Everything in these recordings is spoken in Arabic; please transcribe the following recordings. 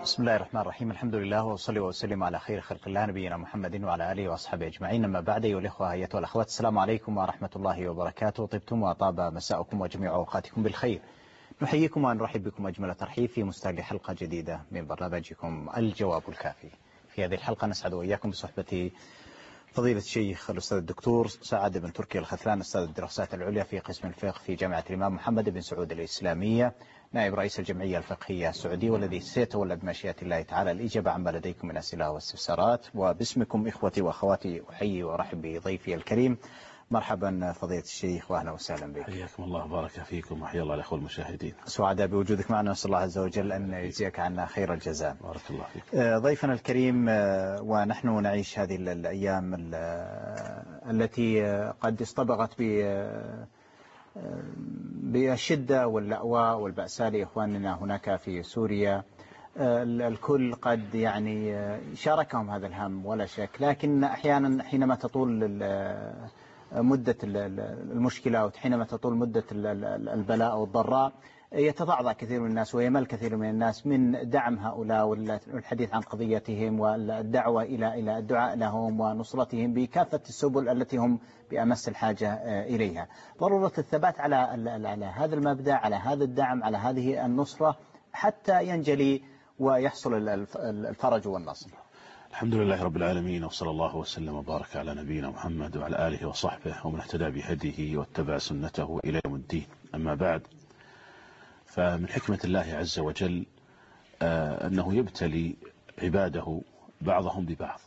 بسم الله الرحمن الرحيم. الحمد لله وصلي وسلم على خير خلق الله نبينا محمد وعلى آله وأصحابه أجمعين. أما بعد، أيها الإخوة أيتها الأخوات، السلام عليكم ورحمة الله وبركاته. طبتم وطاب مساءكم وجميع أوقاتكم بالخير. نحييكم ونرحب بكم أجمل ترحيب في مستهل حلقة جديدة من برنامجكم الجواب الكافي. في هذه الحلقة نسعد وإياكم بصحبة فضيلة الشيخ الأستاذ الدكتور سعد بن تركي الخثلان، أستاذ الدراسات العليا في قسم الفقه في جامعة الإمام محمد بن سعود الإسلامية، نائب رئيس الجمعية الفقهية السعودية، والذي سيتولى بمشيئة الله تعالى الإجابة عما لديكم من أسئلة واستفسارات. وباسمكم إخوتي وأخواتي أحيي وأرحب بضيفي الكريم. مرحبا فضيلة الشيخ وأهلا وسهلا بك. حياكم الله وبارك فيكم وحيا الله الأخوة المشاهدين. سعداء بوجودك معنا، نسأل الله عز وجل أن يجزيك عنا خير الجزاء. بارك الله فيك. ضيفنا الكريم، ونحن نعيش هذه الأيام التي قد اصطبغت بالشدة واللأواء والبأساء لإخواننا هناك في سوريا. الكل قد شاركهم هذا الهم ولا شك، لكن أحيانا حينما تطول مدة المشكلة أو حينما تطول مدة البلاء أو الضراء يتضعضع كثير من الناس ويمل كثير من الناس من دعم هؤلاء والحديث عن قضيتهم والدعوة إلى الدعاء لهم ونصرتهم بكافة السبل التي هم بأمس الحاجة إليها. ضرورة الثبات على هذا المبدأ، على هذا الدعم، على هذه النصرة حتى ينجلي ويحصل الفرج والنصر. الحمد لله رب العالمين، وصلى الله وسلم وبارك على نبينا محمد وعلى آله وصحبه ومن اهتدى بهديه واتبع سنته إلى يوم الدين. أما بعد، فمن حكمة الله عز وجل أنه يبتلي عباده بعضهم ببعض،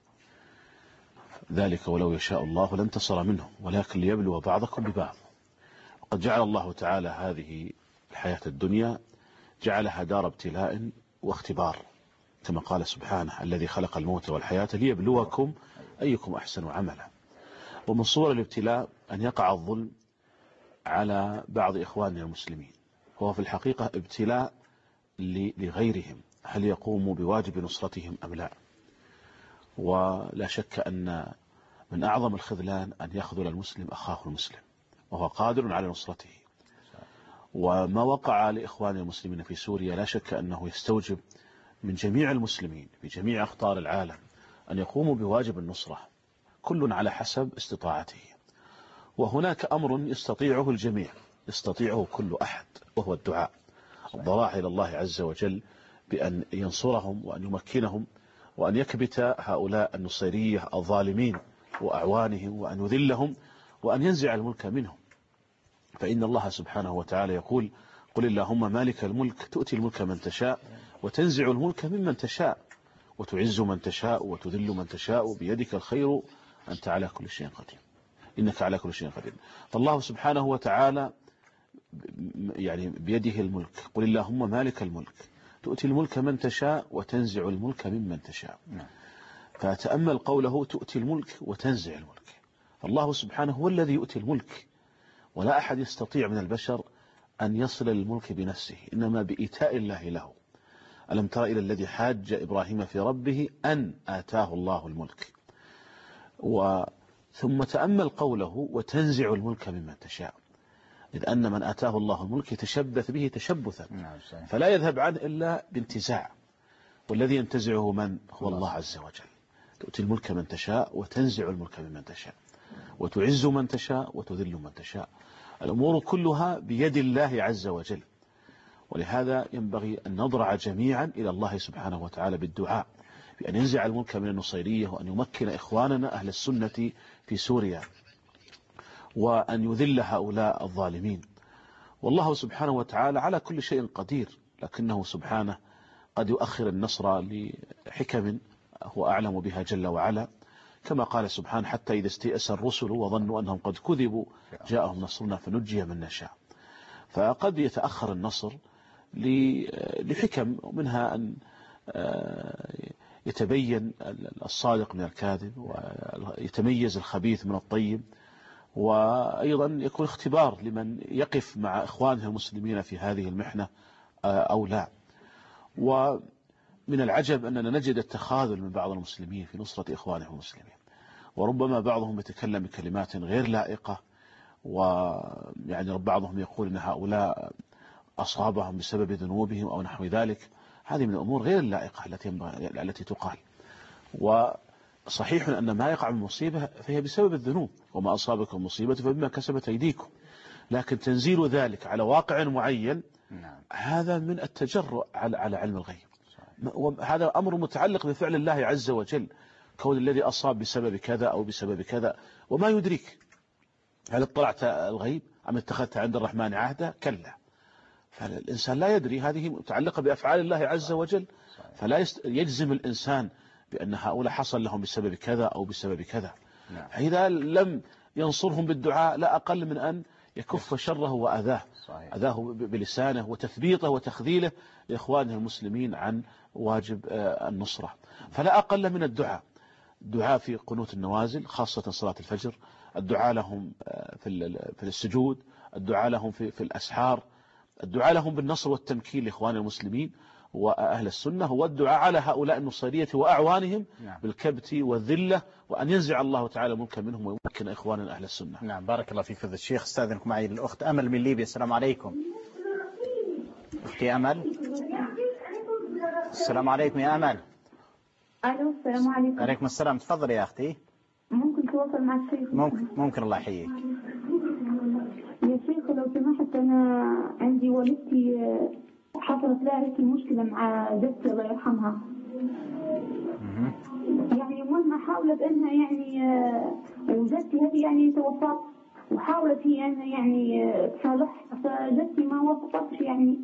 ذلك ولو يشاء الله لانتصر منهم ولكن ليبلو بعضكم ببعض. وقد جعل الله تعالى هذه الحياة الدنيا جعلها دار ابتلاء واختبار، كما قال سبحانه: الذي خلق الموت والحياة ليبلوكم أيكم أحسن عملا. ومن صور الابتلاء أن يقع الظلم على بعض إخواننا المسلمين، وهو في الحقيقة ابتلاء لغيرهم، هل يقوموا بواجب نصرتهم أم لا. ولا شك أن من أعظم الخذلان أن يخذل المسلم أخاه المسلم وهو قادر على نصرته. وما وقع لإخوان المسلمين في سوريا لا شك أنه يستوجب من جميع المسلمين في جميع أقطار العالم أن يقوموا بواجب النصرة، كل على حسب استطاعته. وهناك أمر يستطيعه الجميع، يستطيعه كل أحد، وهو الدعاء، الضراع إلى الله عز وجل بأن ينصرهم وأن يمكنهم وأن يكبت هؤلاء النصيرية الظالمين وأعوانهم وأن يذلهم وأن ينزع الملك منهم. فإن الله سبحانه وتعالى يقول: قل اللهم مالك الملك تؤتي الملك من تشاء وتنزع الملك ممن تشاء وتعز من تشاء وتذل من تشاء بيدك الخير أنت على كل شيء قدير، إنك على كل شيء قدير. فالله سبحانه وتعالى بيده الملك. قل اللهم مالك الملك تؤتي الملك من تشاء وتنزع الملك ممن تشاء. فتأمل قوله: تؤتي الملك وتنزع الملك. فالله سبحانه هو الذي يؤتي الملك، ولا أحد يستطيع من البشر أن يصل للملك بنفسه، إنما بإيتاء الله له. ألم تر إلى الذي حاج إبراهيم في ربه أن آتاه الله الملك. ثم تأمل قوله: وتنزع الملك ممن تشاء، إذ أن من آتاه الله الملك يتشبث به تشبثا، فلا يذهب عنه إلا بانتزاع، والذي ينتزعه من هو الله عز وجل. تؤتي الملك من تشاء وتنزع الملك ممن تشاء وتعز من تشاء وتذل من تشاء. الأمور كلها بيد الله عز وجل. ولهذا ينبغي أن نضرع جميعا إلى الله سبحانه وتعالى بالدعاء بأن ينزع الملك من النصيرية وأن يمكن إخواننا أهل السنة في سوريا وأن يذل هؤلاء الظالمين. والله سبحانه وتعالى على كل شيء قدير، لكنه سبحانه قد يؤخر النصر لحكم هو أعلم بها جل وعلا، كما قال سبحانه: حتى إذا استيأس الرسل وظنوا أنهم قد كذبوا جاءهم نصرنا فنجي من نشاء. فقد يتأخر النصر لحكم، منها أن يتبين الصادق من الكاذب ويتميز الخبيث من الطيب، وأيضا يكون اختبار لمن يقف مع إخوانه المسلمين في هذه المحنة أو لا. ومن العجب أننا نجد التخاذل من بعض المسلمين في نصرة إخوانهم المسلمين، وربما بعضهم يتكلم بكلمات غير لائقة، ويعني بعضهم يقول أن هؤلاء أصابهم بسبب ذنوبهم أو نحو ذلك. هذه من الأمور غير اللائقة التي تقال. وصحيح أن ما يقع من مصيبة فهي بسبب الذنوب، وما أصابكم مصيبة فبما كسبت أيديكم، لكن تنزيل ذلك على واقع معين هذا من التجرؤ على علم الغيب. وهذا أمر متعلق بفعل الله عز وجل، كون الذي أصاب بسبب كذا أو بسبب كذا، وما يدريك هل اطلعت الغيب أم اتخذت عند الرحمن عهدا؟ كلا. فالإنسان لا يدري، هذه متعلقة بأفعال الله عز وجل، فلا يجزم الإنسان بأن هؤلاء حصل لهم بسبب كذا أو بسبب كذا. فإذا لم ينصرهم بالدعاء لا أقل من أن يكف شره وأذاه، أذاه بلسانه وتثبيطه وتخذيله لإخوانه المسلمين عن واجب النصرة. فلا أقل من الدعاء في قنوت النوازل خاصة صلاة الفجر، الدعاء لهم في السجود، الدعاء لهم في الأسحار، الدعاء لهم بالنصر والتمكين لإخوان المسلمين وأهل السنة، والدعاء على هؤلاء النصيرية وأعوانهم بالكبت والذلة، وأن ينزع الله تعالى ملكا منهم ويمكن إخواننا أهل السنة. نعم، بارك الله فيك فضيلة الشيخ. استاذنكم معي الأخت أمل من ليبيا. السلام عليكم أختي أمل. السلام عليكم يا أمل. الو، السلام عليكم. عليكم السلام، تفضل يا أختي. ممكن تواصل مع الشيخ؟ ممكن الله يحييك. يا شيخ لو سمحت، انا عندي والدتي حصلت لها هيك مشكله مع جدتي الله يرحمها. يعني مهما حاولت انها يعني وجدتي هذه يعني توفت، وحاولت هي انها يعني تصالحها، فجدتي ما وافقتش يعني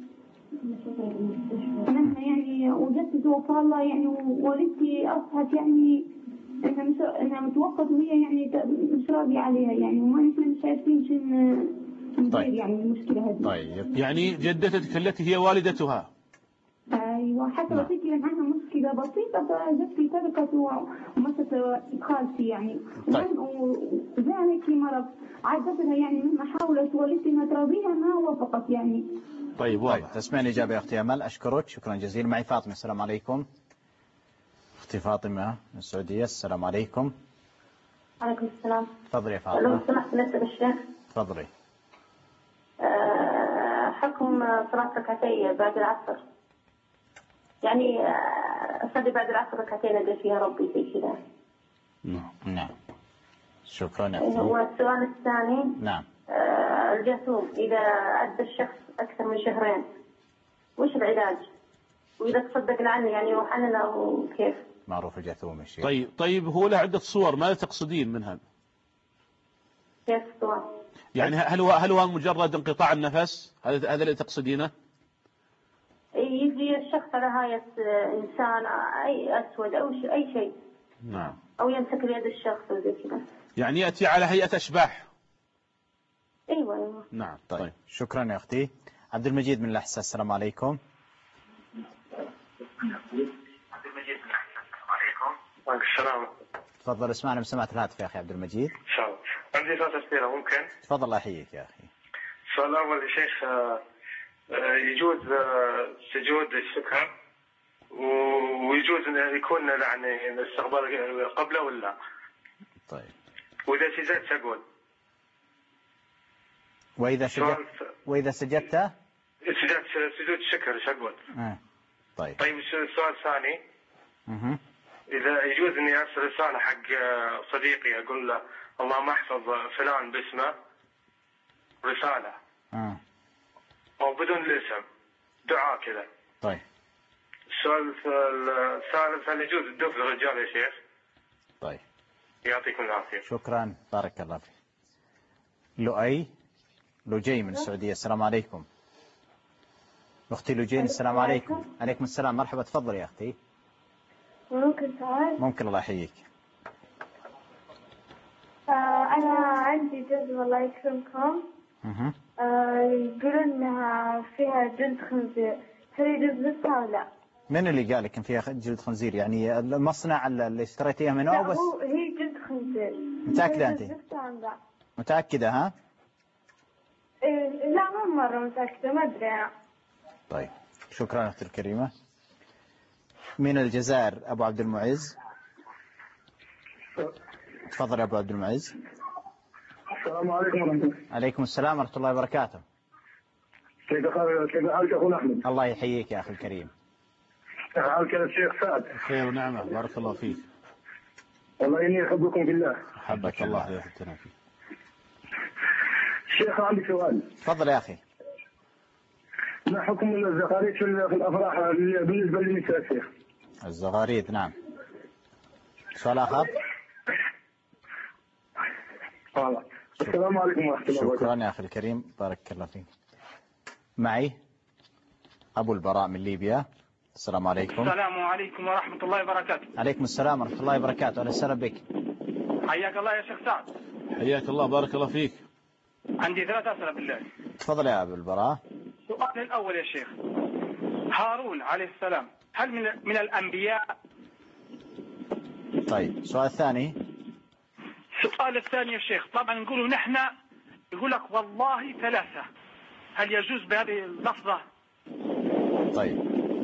انها يعني وجدتي توفى الله يعني، ووالدتي اصبحت يعني انها متوفت وهي يعني مش راضيه عليها يعني، وما نحن مش عارفين شو ندير يعني المشكله هذه. طيب يعني جدتك التي هي والدتها. ايوه، حصلت هيك عنها مشكله بسيطه فجدتي تركت ومشت خالتي يعني. وجاء هيك مرض عادت لها يعني، مهما حاولت والدتي انها تراضيها ما وافقت يعني. طيب واضح. تسمعني إجابة يا أختي أمل، أشكرك شكرا جزيلا. معي فاطمة. السلام عليكم أختي فاطمة من السعودية. السلام عليكم. عليكم السلام. تفضلي يا فاطمة. لو سمحت نسأل الشيخ. تفضلي. حكم صلاة ركعتي بعد العصر، يعني أصلي بعد العصر ركعتين أدعي فيها ربي زي كذا. نعم شكرا. هو السؤال الثاني. نعم. الجاثوم إذا عدى الشخص أكثر من شهرين وش العلاج؟ وإذا تصدقنا عنه يعني وحننا وكيف؟ معروف الجاثوم الشيخ. طيب هو له عدة صور، ماذا تقصدين منها؟ كيف الصور؟ يعني هل هو مجرد انقطاع النفس؟ هذا اللي تقصدينه؟ يجي الشخص على هيئة إنسان أي أسود أو أي شيء. نعم. أو يمسك بيد الشخص وزي كذا. يعني يأتي على هيئة أشباح. أيوة. نعم. طيب شكرا يا أختي. عبد المجيد من الأحساء. السلام عليكم. السلام. تفضل اسمعنا من سماعة الهاتف يا أخي عبد المجيد. إن شاء الله. عندي ثلاث أسئلة ممكن؟ تفضل الله يحييك يا أخي. السؤال الأول يا شيخ، يجوز سجود الشكر ويجوز أن يكون يعني الاستغفار قبله ولا؟ طيب. وإذا سجدت أقول. وإذا سجدت سجود الشكر إيش أقول؟ طيب. طيب السؤال الثاني. إذا يجوز إني أرسل رسالة حق صديقي أقول له اللهم احفظ فلان باسمه رسالة أو بدون الاسم دعاء كذا. طيب. السؤال الثالث، هل يجوز الدف للرجال يا شيخ؟ طيب. يعطيكم العافية. شكرا بارك الله فيك. لوجي من السعودية. السلام عليكم أختي لوجين. السلام عليكم. عليكم السلام، مرحبا. تفضل يا أختي. ممكن سؤال؟ ممكن الله يحييك. أنا عندي جزء الله يكرمكم. يقولون إنها فيها جلد خنزير، هل يجوز لسه أو لا؟ من اللي قال لك إن فيها جلد خنزير؟ يعني المصنع اللي اشتريتيها منه أو بس؟ هي جلد خنزير. متأكدة أنت؟ متأكدة ها؟ لا مو مرة متأكدة، ما أدري أنا. طيب شكرا أختي الكريمة. من الجزائر أبو عبد المعز. تفضل يا أبو عبد المعز. السلام عليكم ورحمة الله. عليكم السلام ورحمة الله وبركاته. كيف حالك أخونا أحمد؟ الله يحييك يا أخي الكريم. حالك يا شيخ سعد؟ خير ونعمة، بارك الله فيك. والله إني أحبكم بالله. حبك الله يحبنا فيك. شيخ عندي سؤال. تفضل يا أخي. ما حكم الزغاريد في الأفراح بالنسبة للنساء شيخ؟ الزغاريد، نعم. سؤال آخر. السلام عليكم ورحمة الله وبركاته. شكرا يا أخي الكريم، بارك الله فيك. معي أبو البراء من ليبيا. السلام عليكم. السلام عليكم ورحمة الله وبركاته. عليكم السلام ورحمة الله وبركاته. أهلا وسهلا بك. حياك الله يا شيخ سعد. حياك الله، بارك الله فيك. عندي 3 أسئلة بالله. تفضل يا أبو البراء. السؤال الأول يا شيخ، هارون عليه السلام هل من الأنبياء؟ طيب، السؤال الثاني. السؤال الثاني يا شيخ، طبعا نقولوا نحن، يقول لك والله 3، هل يجوز بهذه اللفظة؟ طيب،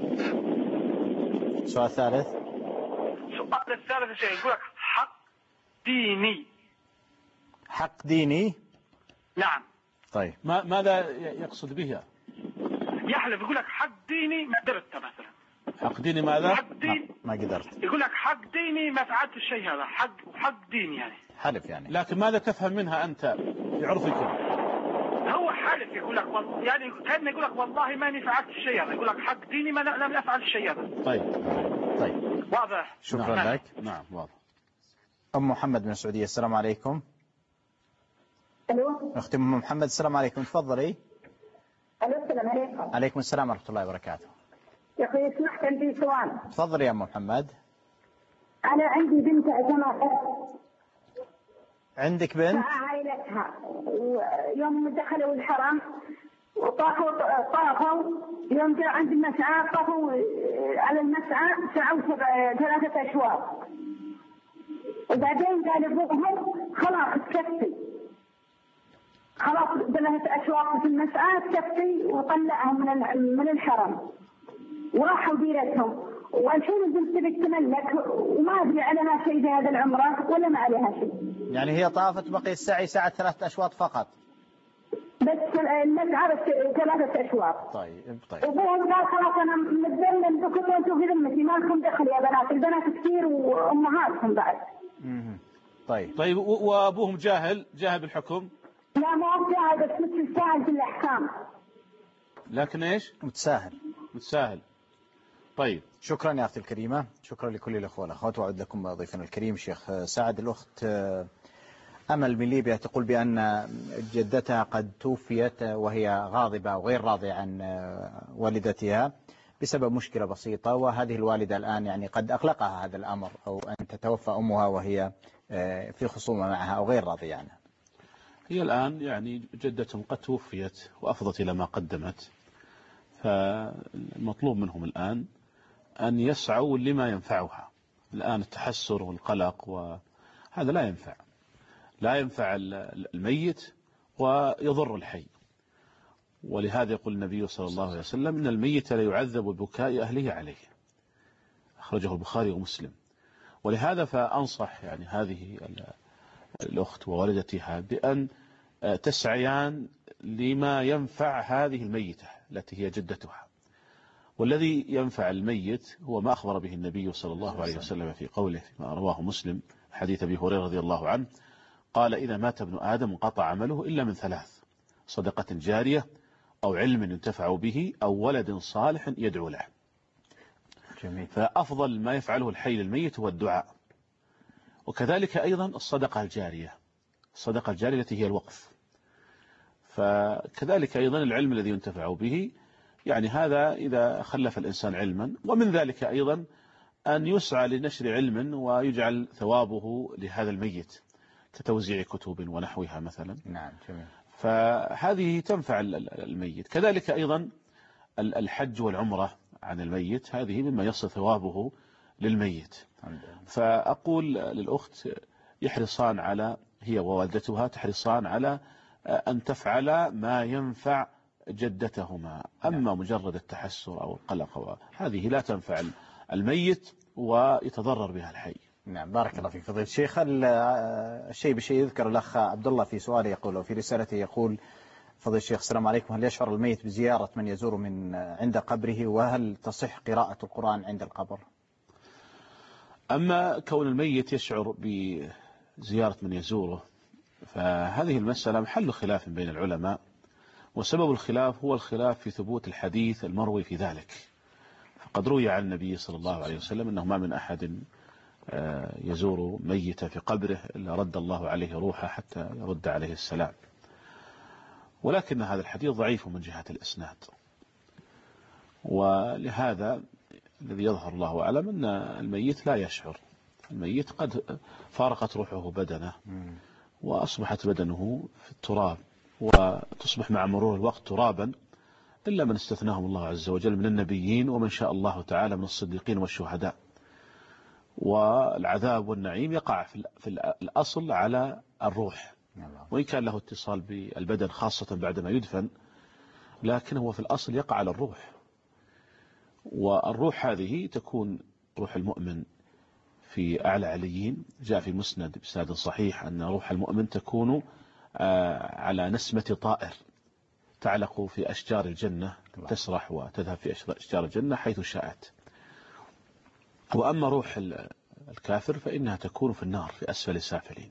السؤال الثالث. السؤال الثالث يا شيخ، يقول لك حق ديني. حق ديني. نعم. طيب، ماذا يقصد بها؟ يحلف يقول لك حق ديني ما قدرت مثلا. حق ديني ماذا؟ حق دين ما قدرت. يقول لك حق ديني ما فعلت الشيء هذا، حق ديني يعني. حلف يعني. لكن ماذا تفهم منها أنت بعرفك؟ هو حلف يقول لك يعني كان يقول لك والله ماني فعلت الشيء هذا، يقول لك حق ديني ما لم أفعل الشيء هذا. طيب. واضح. شكرا لك. نعم واضح. أم محمد من السعودية. السلام عليكم. الو. أختي أم محمد، السلام عليكم، تفضلي. الو، السلام عليكم. عليكم السلام ورحمة الله وبركاته. يا اخوي اسمح، عندي سؤال. تفضلي يا أم محمد. انا عندي بنت جماعة. عندك بنت؟ عائلتها يوم دخلوا الحرم وطافوا يوم جاء عند المسعى، طافوا على المسعى سعوا 3 أشواط، وبعدين قال ابوهم خلاص تكفي، خلاص 3 أشواط في المسعى تكفي، وطلعهم من الحرم وراحوا ديرتهم. والحين البنت تبي تملك وما ادري عليها شيء في هذا العمره ولا ما عليها شيء. يعني هي طافت بقي السعي ساعة 3 أشواط فقط. بس المسعى بس 3 أشواط. طيب. وابوهم قال خلاص انا متذمم بكم وانتم في ذمتي، ما لكم دخل يا بنات، البنات كثير وامهاتهم بعد. طيب وابوهم جاهل بالحكم؟ لا ما هو جاهل، بس متساهل في الاحكام. لكن ايش؟ متساهل. طيب، شكرا يا أختي الكريمة، شكرا لكل الأخوة والأخوات. وأعد لكم ضيفنا الكريم شيخ سعد. الأخت أمل من ليبيا تقول بأن جدتها قد توفيت وهي غاضبة وغير راضية عن والدتها بسبب مشكلة بسيطة، وهذه الوالدة الآن يعني قد أقلقها هذا الأمر، أو أن تتوفى أمها وهي في خصومة معها أو غير راضية عنها. هي الآن يعني جدتهم قد توفيت وأفضت إلى ما قدمت، فالمطلوب منهم الآن أن يسعوا لما ينفعها. الآن التحسر والقلق وهذا لا ينفع الميت ويضر الحي. ولهذا يقول النبي صلى الله عليه وسلم إن الميت لا يعذب ببكاء أهله عليه، أخرجه البخاري ومسلم. ولهذا فأنصح يعني هذه الأخت ووالدتها بأن تسعيان لما ينفع هذه الميتة التي هي جدتها. والذي ينفع الميت هو ما أخبر به النبي صلى الله عليه وسلم في قوله ما رواه مسلم حديث أبي هريرة رضي الله عنه قال إذا مات ابن آدم انقطع عمله إلا من 3: صدقة جارية أو علم ينتفع به أو ولد صالح يدعو له. جميل. فأفضل ما يفعله الحي للميت هو الدعاء. وكذلك أيضا الصدقة الجارية التي هي الوقف. فكذلك أيضا العلم الذي ينتفع به، يعني هذا إذا خلف الإنسان علما. ومن ذلك أيضا أن يسعى لنشر علم ويجعل ثوابه لهذا الميت كتوزيع كتب ونحوها مثلا. نعم جميل. فهذه تنفع الميت. كذلك أيضا الحج والعمرة عن الميت، هذه مما يصل ثوابه للميت. فأقول للأخت يحرصان على، هي ووالدتها تحرصان على أن تفعل ما ينفع جدتهما. أما مجرد التحسر أو القلق هذه لا تنفع الميت ويتضرر بها الحي. نعم بارك الله فيك فضيلة الشيخ. الشيء بشيء يذكر الأخ عبد الله في سؤاله يقول، أو في رسالته يقول فضيلة الشيخ السلام عليكم. هل يشعر الميت بزيارة من يزور من عند قبره، وهل تصح قراءة القرآن عند القبر؟ أما كون الميت يشعر بزيارة من يزوره فهذه المسألة محل خلاف بين العلماء، وسبب الخلاف هو الخلاف في ثبوت الحديث المروي في ذلك. فقد روي عن النبي صلى الله عليه وسلم أنه ما من أحد يزور ميتا في قبره إلا رد الله عليه روحه حتى يرد عليه السلام، ولكن هذا الحديث ضعيف من جهة الإسناد، ولهذا الذي يظهر الله أعلم أن الميت لا يشعر. الميت قد فارقت روحه بدنه وأصبحت بدنه في التراب، وتصبح مع مرور الوقت ترابا، إلا من استثناهم الله عز وجل من النبيين ومن شاء الله تعالى من الصديقين والشهداء. والعذاب والنعيم يقع في الأصل على الروح، وإن كان له اتصال بالبدن خاصة بعدما يدفن، لكن هو في الأصل يقع على الروح. والروح هذه تكون روح المؤمن في أعلى عليين. جاء في مسند بسند صحيح أن روح المؤمن تكون على نسمة طائر تعلق في أشجار الجنة، تسرح وتذهب في أشجار الجنة حيث شاءت. وأما روح الكافر فإنها تكون في النار في أسفل السافلين.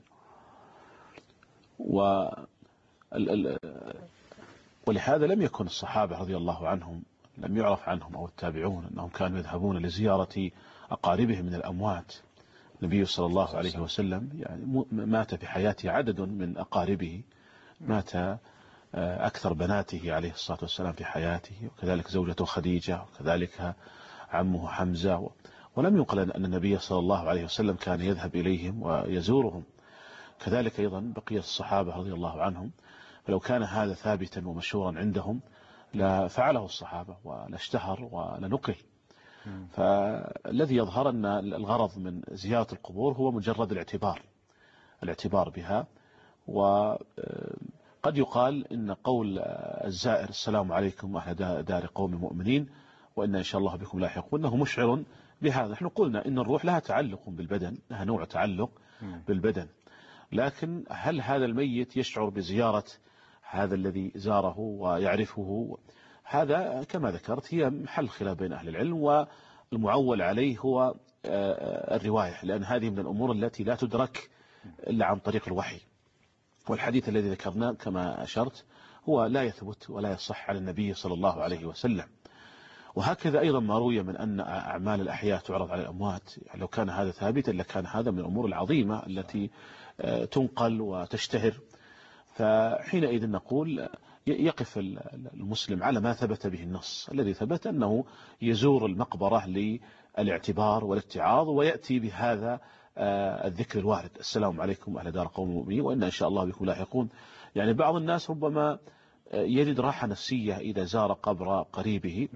ولهذا لم يكن الصحابة رضي الله عنهم، لم يعرف عنهم أو التابعون أنهم كانوا يذهبون لزيارة أقاربهم من الأموات. النبي صلى الله عليه وسلم يعني مات في حياته عدد من أقاربه، مات أكثر بناته عليه الصلاة والسلام في حياته، وكذلك زوجته خديجة، وكذلك عمه حمزة. ولم ينقل أن النبي صلى الله عليه وسلم كان يذهب إليهم ويزورهم. كذلك أيضا بقية الصحابة رضي الله عنهم، فلو كان هذا ثابتا ومشهورا عندهم لفعله الصحابة ولاشتهر ولنقل. فالذي يظهر أن الغرض من زيارة القبور هو مجرد الاعتبار بها. وقد يقال إن قول الزائر السلام عليكم أهل دار قوم مؤمنين وإن شاء الله بكم لاحقون أنه مشعر بهذا. نحن قلنا إن الروح لها تعلق بالبدن، لها نوع تعلق بالبدن، لكن هل هذا الميت يشعر بزيارة هذا الذي زاره ويعرفه؟ هذا كما ذكرت هي محل خلاف بين أهل العلم، والمعول عليه هو الرواية، لأن هذه من الأمور التي لا تدرك إلا عن طريق الوحي. والحديث الذي ذكرناه كما أشرت هو لا يثبت ولا يصح على النبي صلى الله عليه وسلم. وهكذا أيضا ما روي من أن أعمال الأحياء تعرض على الأموات، يعني لو كان هذا ثابتا لكان هذا من الأمور العظيمة التي تنقل وتشتهر. فحينئذ نقول يقف المسلم على ما ثبت به النص. الذي ثبت أنه يزور المقبرة للاعتبار والاتعاظ، ويأتي بهذا الذكر الوارد السلام عليكم أهل دار قوم مؤمنين وإن إن شاء الله بكم لاحقون. يعني بعض الناس ربما يجد راحة نفسية إذا زار قبر قريبه،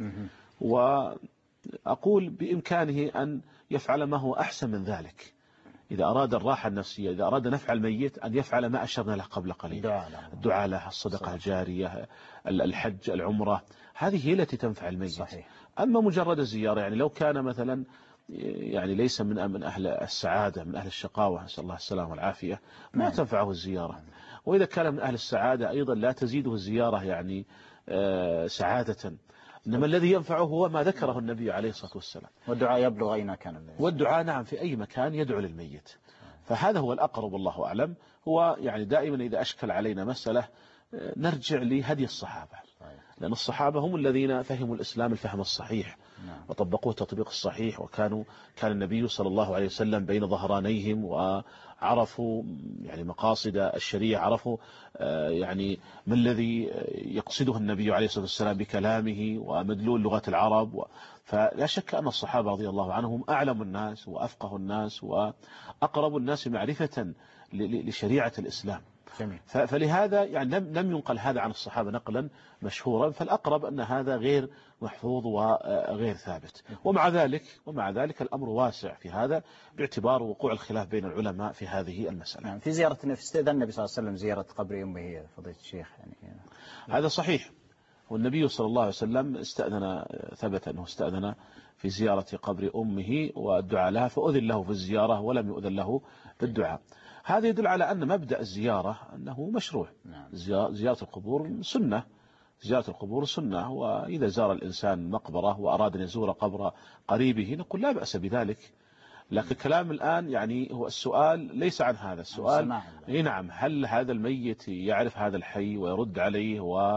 وأقول بإمكانه أن يفعل ما هو أحسن من ذلك. إذا أراد الراحة النفسية، إذا أراد نفع الميت، أن يفعل ما أشرنا له قبل قليل، الدعاء له، الصدقة الجارية، الحج، العمرة، هذه هي التي تنفع الميت. صحيح. أما مجرد الزيارة، يعني لو كان مثلا يعني ليس من أهل السعادة، من أهل الشقاوة، نسأل الله السلامة والعافية، ما تنفعه الزيارة. وإذا كان من أهل السعادة أيضا لا تزيده الزيارة يعني سعادة، إنما الذي ينفعه هو ما ذكره النبي عليه الصلاة والسلام. والدعاء يبلغ أين كان، والدعاء نعم في أي مكان يدعو للميت. فهذا هو الأقرب والله أعلم. هو يعني دائما إذا أشكل علينا مسألة نرجع لهدي الصحابة، لأن الصحابة هم الذين فهموا الإسلام الفهم الصحيح وطبقوه التطبيق الصحيح، كان النبي صلى الله عليه وسلم بين ظهرانيهم، وعرفوا يعني مقاصد الشريعة، عرفوا يعني ما الذي يقصده النبي عليه الصلاة والسلام بكلامه ومدلول لغة العرب. فلا شك أن الصحابة رضي الله عنهم أعلم الناس وأفقه الناس وأقرب الناس معرفة لشريعة الإسلام. فلهذا يعني لم ينقل هذا عن الصحابة نقلا مشهورا، فالأقرب أن هذا غير محفوظ وغير ثابت. ومع ذلك الأمر واسع في هذا باعتبار وقوع الخلاف بين العلماء في هذه المسألة. في زيارة استئذن النبي صلى الله عليه وسلم زيارة قبر أمه فضيلة الشيخ يعني هذا صحيح. والنبي صلى الله عليه وسلم ثبت أنه استأذن في زيارة قبر أمه والدعاء لها، فأذن له في الزيارة ولم يؤذن له بالدعاء. هذا يدل على أن مبدأ الزيارة أنه مشروع. زيارة القبور سنة، زيارة القبور سنة، وإذا زار الإنسان مقبرة وأراد أن يزور قبر قريبه نقول لا بأس بذلك. لكن كلام الآن يعني هو السؤال ليس عن هذا السؤال. نعم، هل هذا الميت يعرف هذا الحي ويرد عليه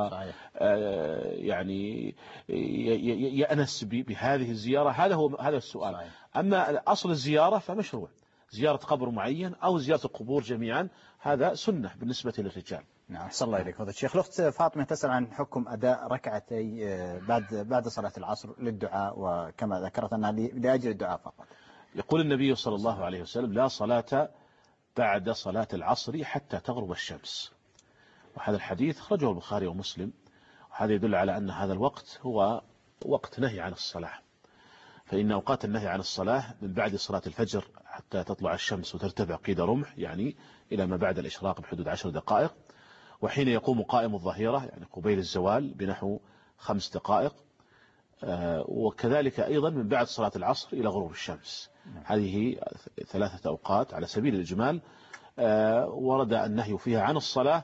يعني يأنس بهذه الزيارة؟ هذا السؤال. صحيح. أما أصل الزيارة فمشروع، زيارة قبر معين أو زيارة القبور جميعا هذا سنة بالنسبة للرجال. نعم، صلى الله عليك. الشيخ الأخت فاطمة تسأل عن حكم أداء ركعتي بعد صلاة العصر للدعاء، وكما ذكرت أنها لأجل الدعاء فقط. يقول النبي صلى الله عليه وسلم: لا صلاة بعد صلاة العصر حتى تغرب الشمس. وهذا الحديث أخرجه البخاري ومسلم، وهذا يدل على أن هذا الوقت هو وقت نهي عن الصلاة. فإن أوقات النهي عن الصلاة من بعد صلاة الفجر حتى تطلع الشمس وترتفع قيد رمح، يعني إلى ما بعد الإشراق بحدود 10 دقائق، وحين يقوم قائم الظهيرة يعني قبيل الزوال بنحو 5 دقائق، وكذلك أيضا من بعد صلاة العصر إلى غروب الشمس. هذه 3 أوقات على سبيل الإجمال ورد النهي فيها عن الصلاة.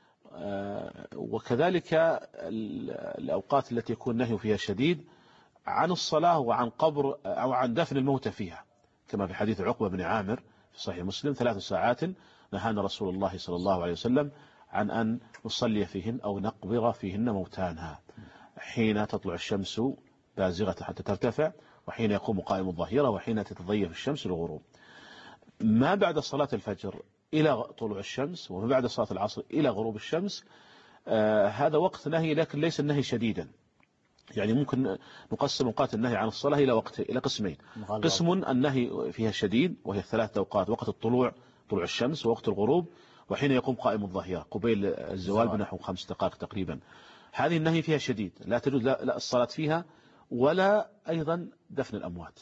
وكذلك الأوقات التي يكون النهي فيها شديد عن الصلاة وعن قبر أو عن دفن الموتى فيها، كما في حديث عقبة بن عامر في صحيح مسلم: 3 ساعات نهانا رسول الله صلى الله عليه وسلم عن أن نصلي فيهن أو نقبر فيهن موتانها، حين تطلع الشمس بازغة حتى ترتفع، وحين يقوم قائم الظهيرة، وحين تتضيف الشمس للغروب. ما بعد صلاة الفجر إلى طلوع الشمس، وما بعد صلاة العصر إلى غروب الشمس، هذا وقت نهي، لكن ليس النهي شديدا. يعني ممكن نقسم أوقات النهي عن الصلاة إلى قسمين: قسم النهي فيها شديد وهي 3 أوقات: وقت الطلوع، طلوع الشمس، ووقت الغروب، وحين يقوم قائم الظهيرة قبيل الزوال بنحو 5 دقائق تقريبا. هذه النهي فيها شديد، لا تجوز لا الصلاة فيها ولا أيضا دفن الأموات.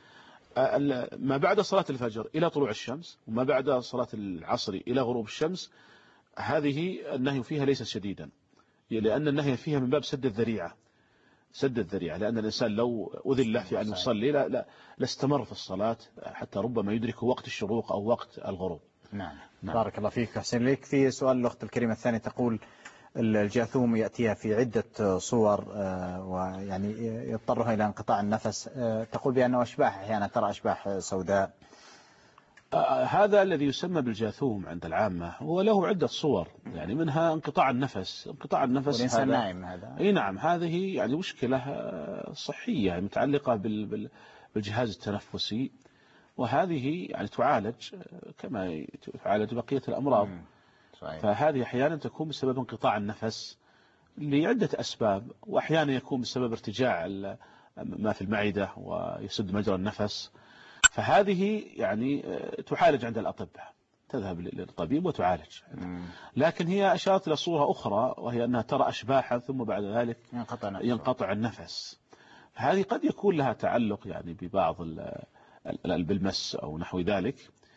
ما بعد صلاة الفجر إلى طلوع الشمس، وما بعد صلاة العصر إلى غروب الشمس، هذه النهي فيها ليس شديدا، لأن النهي فيها من باب سد الذريعة. لأن الإنسان لو أذن له في أن يصلي لا استمر في الصلاة حتى ربما يدرك وقت الشروق أو وقت الغروب. نعم. بارك الله فيك، أحسن لك. في سؤال الأخت الكريمة الثانية تقول: الجاثوم يأتيها في عدة صور، ويعني يضطرها إلى انقطاع النفس. تقول بأنه أشباح، أحيانا ترى أشباح سوداء. هذا الذي يسمى بالجاثوم عند العامة هو له عدة صور، يعني منها انقطاع النفس. والإنسان نائم هذا. أي نعم، هذه يعني مشكلة صحية متعلقة بالجهاز التنفسي، وهذه يعني تعالج كما تعالج بقية الأمراض. فهذه أحيانا تكون بسبب انقطاع النفس لعدة أسباب، وأحيانا يكون بسبب ارتجاع ما في المعدة ويسد مجرى النفس. فهذه يعني تعالج عند الأطباء، تذهب للطبيب وتعالج. لكن هي أشارت إلى صورة أخرى، وهي أنها ترى أشباحا ثم بعد ذلك ينقطع النفس. هذه قد يكون لها تعلق يعني ببعض بالمس أو نحو ذلك.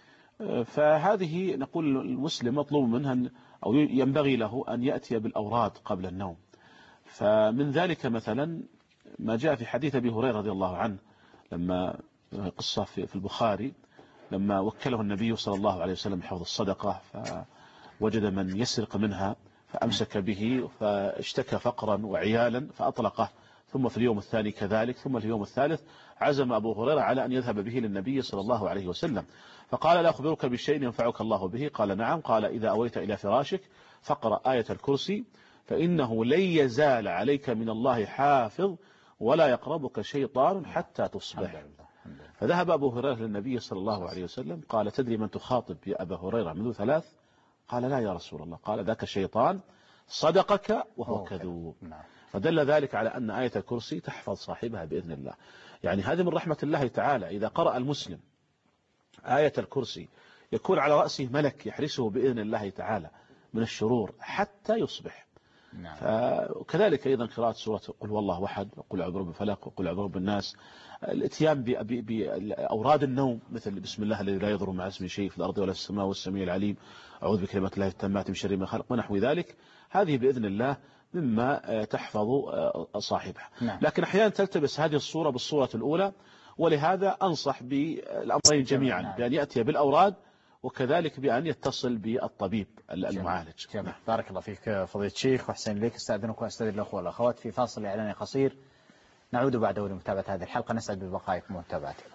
فهذه نقول المسلم مطلوب منها أو ينبغي له أن يأتي بالأوراد قبل النوم. فمن ذلك مثلا ما جاء في حديث أبي هريرة رضي الله عنه، لما قصة في البخاري، لما وكله النبي صلى الله عليه وسلم بحفظ الصدقة، فوجد من يسرق منها فأمسك به، فاشتكى فقرا وعيالا فأطلقه، ثم في اليوم الثاني كذلك، ثم في اليوم الثالث عزم أبو هريرة على أن يذهب به للنبي صلى الله عليه وسلم، فقال: لا أخبرك بشيء ينفعك الله به؟ قال: نعم. قال: إذا أويت إلى فراشك فاقرأ آية الكرسي، فإنه لن يزال عليك من الله حافظ ولا يقربك شيطان حتى تصبح. فذهب أبو هريرة للنبي صلى الله عليه وسلم، قال: تدري من تخاطب يا أبا هريرة منذ 3؟ قال: لا يا رسول الله. قال: ذاك الشيطان صدقك وهو كذوب. فدل ذلك على أن آية الكرسي تحفظ صاحبها بإذن الله. يعني هذه من رحمة الله تعالى، إذا قرأ المسلم آية الكرسي يكون على رأسه ملك يحرسه بإذن الله تعالى من الشرور حتى يصبح. وكذلك أيضا قراءة سورة قل هو الله أحد، وقل أعوذ برب الفلق، وقل أعوذ برب الناس. الاتيان بأوراد النوم مثل بسم الله الذي لا يضر مع اسمه شيء في الأرض ولا في السماء والسميع العليم، أعوذ بكلمات الله التامات من شر ما خلق، ونحو ذلك. هذه بإذن الله مما تحفظ صاحبها. لكن أحيانا تلتبس هذه الصورة بالصورة الأولى، ولهذا أنصح بالأمرين جميعا، بأن يأتي بالأوراد وكذلك بأن يتصل بالطبيب المعالج. جميل. بارك الله فيك فضيلة الشيخ وحسين لك. استأذنك وأستاذن الأخوة والأخوات في فاصل إعلاني قصير، نعود بعده لمتابعة هذه الحلقة. نسعد ببقائكم ومتابعتكم.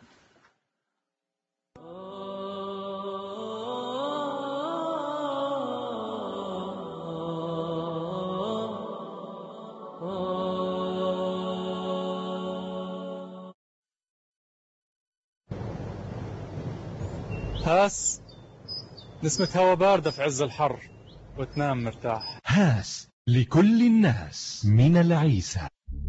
هاس نسمة هوا باردة في عز الحر وتنام مرتاح. هاس لكل الناس من العيسى.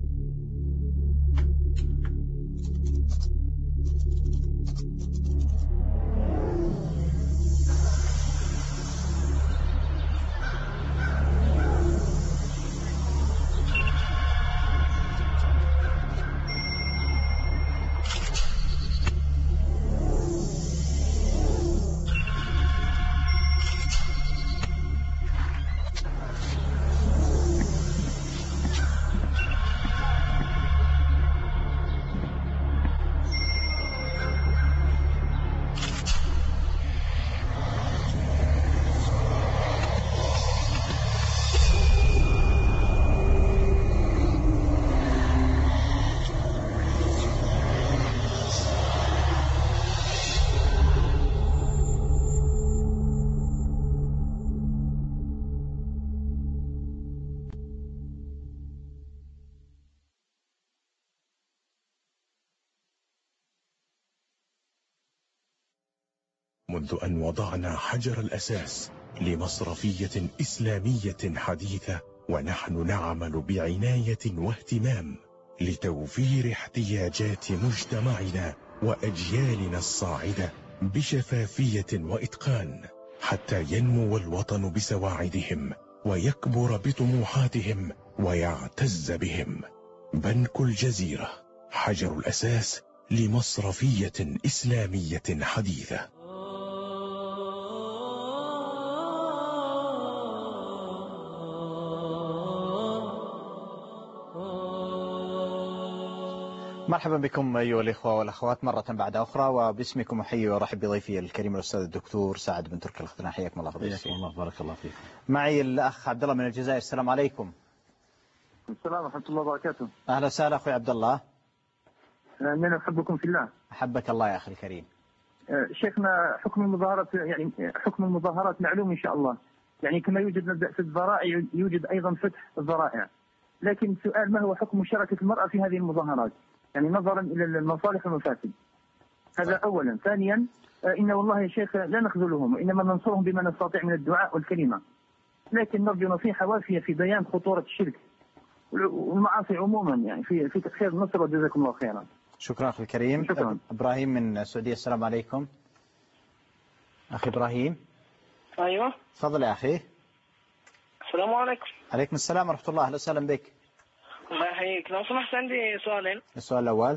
منذ أن وضعنا حجر الأساس لمصرفية إسلامية حديثة، ونحن نعمل بعناية واهتمام لتوفير احتياجات مجتمعنا وأجيالنا الصاعدة بشفافية وإتقان، حتى ينمو الوطن بسواعدهم ويكبر بطموحاتهم ويعتز بهم. بنك الجزيرة، حجر الأساس لمصرفية إسلامية حديثة. مرحبا بكم أيها الإخوة والأخوات مرة بعد أخرى، وباسمكم أحيي وأرحب بضيفي الكريم الأستاذ الدكتور سعد بن تركي الخضراني. حياكم الله فضيلة الشيخ. الله بارك الله فيك. معي الأخ عبد الله من الجزائر. السلام عليكم. السلام ورحمة الله وبركاته. أهلا وسهلا أخوي عبد الله. أنا أحبكم في الله. أحبك الله يا أخي الكريم. شيخنا، حكم المظاهرات معلوم إن شاء الله، يعني كما يوجد مبدأ في الذرائع يوجد أيضا فتح الذرائع، لكن السؤال ما هو حكم مشاركة المرأة في هذه المظاهرات، يعني نظرا إلى المصالح والمفاسد؟ هذا أولا. ثانيا، إن والله يا شيخ لا نخذلهم، وإنما ننصرهم بما نستطيع من الدعاء والكلمة، لكن نرجو نصيحة وافية في بيان خطورة الشرك والمعاصي عموما، يعني في تأخير النصر، وجزاكم الله خيرا. شكرا أخي الكريم. شكرا. إبراهيم من السعودية. السلام عليكم أخي إبراهيم. أيوة تفضل يا أخي. السلام عليكم. عليكم السلام ورحمة الله. أهلا وسهلا بك. الله يحييك. لو سمحت عندي سؤالين. السؤال الأول،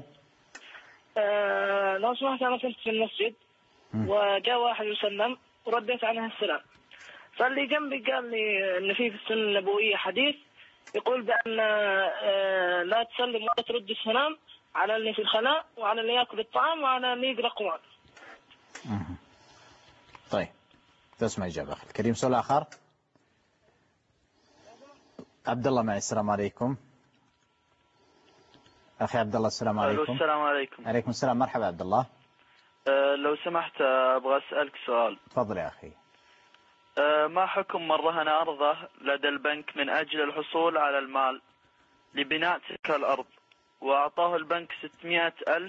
لو سمحت أنا كنت في المسجد وجاء واحد يسلم ورديت عليه السلام، فاللي جنبي قال لي إن في السنة النبوية حديث يقول بأن لا تسلم ولا ترد السلام على اللي في الخلاء وعلى اللي يأكل الطعام وعلى اللي يقرأ قرآن. طيب تسمع إجابة أخي الكريم. سؤال آخر. عبد الله معي. السلام عليكم أخي عبد الله. السلام عليكم. السلام عليكم. عليكم السلام. مرحبا عبد الله. لو سمحت أبغى أسألك سؤال. تفضل يا أخي. ما حكم من رهن أرضه لدى البنك من أجل الحصول على المال لبناء تلك الأرض، وأعطاه البنك 600,000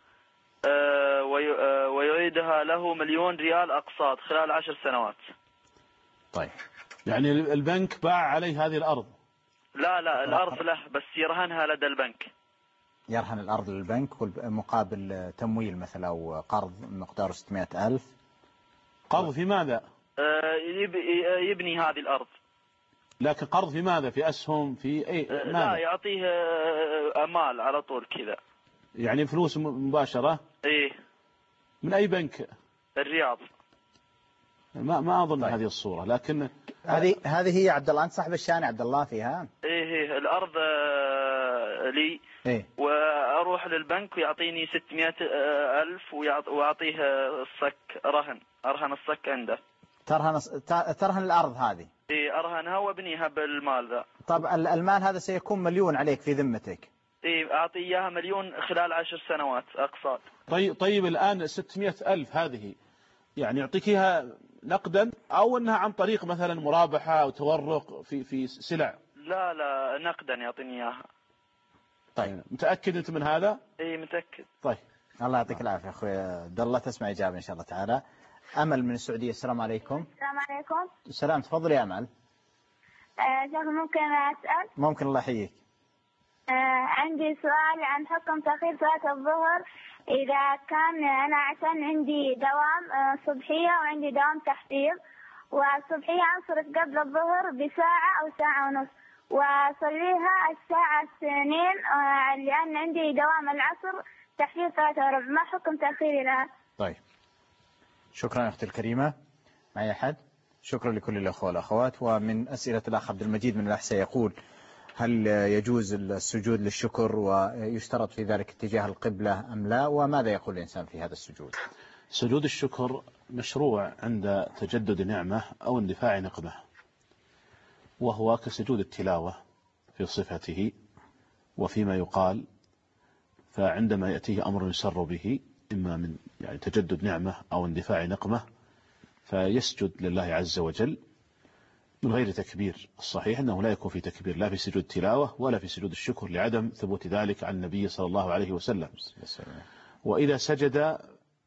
ويعيدها له 1,000,000 ريال أقساط خلال 10 سنوات؟ طيب يعني البنك باع عليه هذه الأرض؟ لا الأرض له، بس يرهنها لدى البنك. يرهن الأرض للبنك مقابل تمويل مثلا أو قرض مقداره 600,000. قرض في ماذا؟ يبني هذه الأرض. لكن قرض في ماذا؟ في أسهم؟ في أي ماذا؟ لا، يعطيه أمال على طول كذا، يعني فلوس مباشرة. إيه. من أي بنك؟ الرياض. ما أظن طيب. هذه الصورة، لكن هذه هي عبد الله. أنت صاحب الشان عبد الله فيها. إيه الأرض لي إيه؟ وأروح للبنك ويعطيني 600,000 وأعطيه الصك أرهن الصك عنده. ترهن الأرض هذه؟ إيه أرهنها وابنيها بالمال ذا. طب المال هذا سيكون مليون عليك في ذمتك؟ إيه أعطي إياها مليون خلال 10 سنوات أقساط. طيب الآن 600,000 هذه يعني يعطيك إياها نقدا أو أنها عن طريق مثلا مرابحة أو تورق في سلع؟ لا نقدا يعطيني إياها. طيب متأكد أنت من هذا؟ إيه متأكد. طيب الله يعطيك العافية أخوي عبد الله. تسمع إجابة إن شاء الله تعالى. أمل من السعودية. السلام عليكم. السلام عليكم. السلام. تفضل يا أمل. شيخ ممكن أسأل؟ ممكن الله يحييك. عندي سؤال عن حكم تأخير صلاة الظهر إذا كان أنا عشان عندي دوام صبحية وعندي دوام تحفيظ، والصبحية أنصرف قبل الظهر بساعة أو ساعة ونص وأصليها الساعة 2 لأن عندي دوام العصر تحفيظ 3:15. ما حكم تأخيري لها؟ طيب شكرا أختي الكريمة. معي أحد؟ شكرا لكل الأخوة والأخوات. ومن أسئلة الأخ عبد المجيد من الأحساء يقول: هل يجوز السجود للشكر ويشترط في ذلك اتجاه القبلة أم لا؟ وماذا يقول الإنسان في هذا السجود؟ سجود الشكر مشروع عند تجدد نعمة أو اندفاع نقمة، وهو كسجود التلاوة في صفته وفيما يقال. فعندما يأتيه أمر يسر به إما من يعني تجدد نعمة أو اندفاع نقمة فيسجد لله عز وجل من غير تكبير. الصحيح أنه لا يكون في تكبير لا في سجود التلاوة ولا في سجود الشكر لعدم ثبوت ذلك عن النبي صلى الله عليه وسلم. وإذا سجد